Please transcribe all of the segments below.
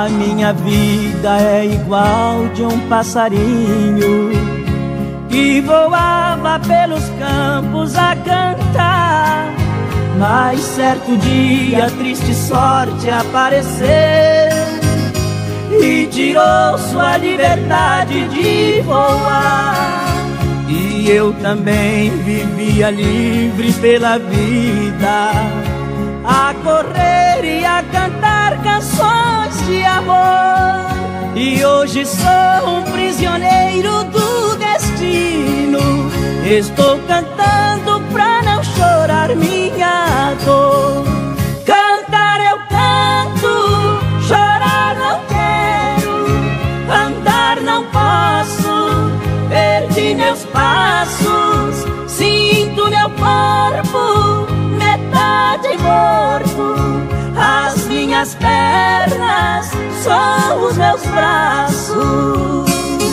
A minha vida é igual de um passarinho que voava pelos campos a cantar, mas certo dia a triste sorte apareceu e tirou sua liberdade de voar. E eu também vivia livre pela vida, a correr e a cantar canções de amor. E hoje sou um prisioneiro do destino, estou cantando pra não chorar minha dor. Cantar eu canto, chorar não quero, andar não posso, perdi meus passos, sinto meu corpo metade morto, as minhas pernas são os meus braços.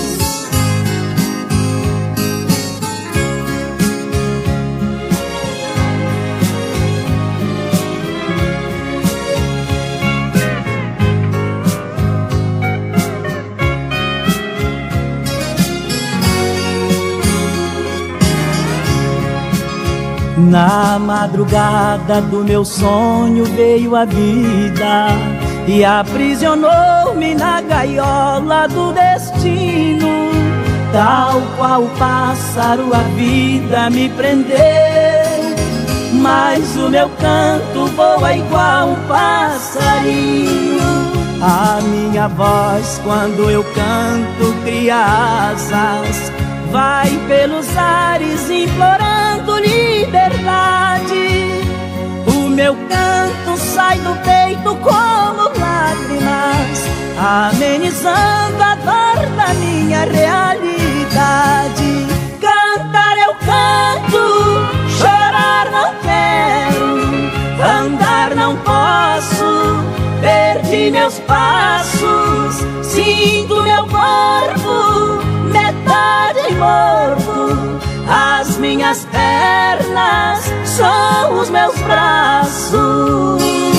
Na madrugada do meu sonho veio a vida e aprisionou-me na gaiola do destino. Tal qual o pássaro a vida me prendeu, mas o meu canto voa igual um passarinho. A minha voz quando eu canto cria asas, vai pelos ares implorando liberdade. O meu canto sai do peito como lágrimas, amenizando a dor da minha realidade. Cantar eu canto, chorar não quero, andar não posso, perdi meus passos, sinto meu corpo metade morto, as minhas pernas são os meus braços.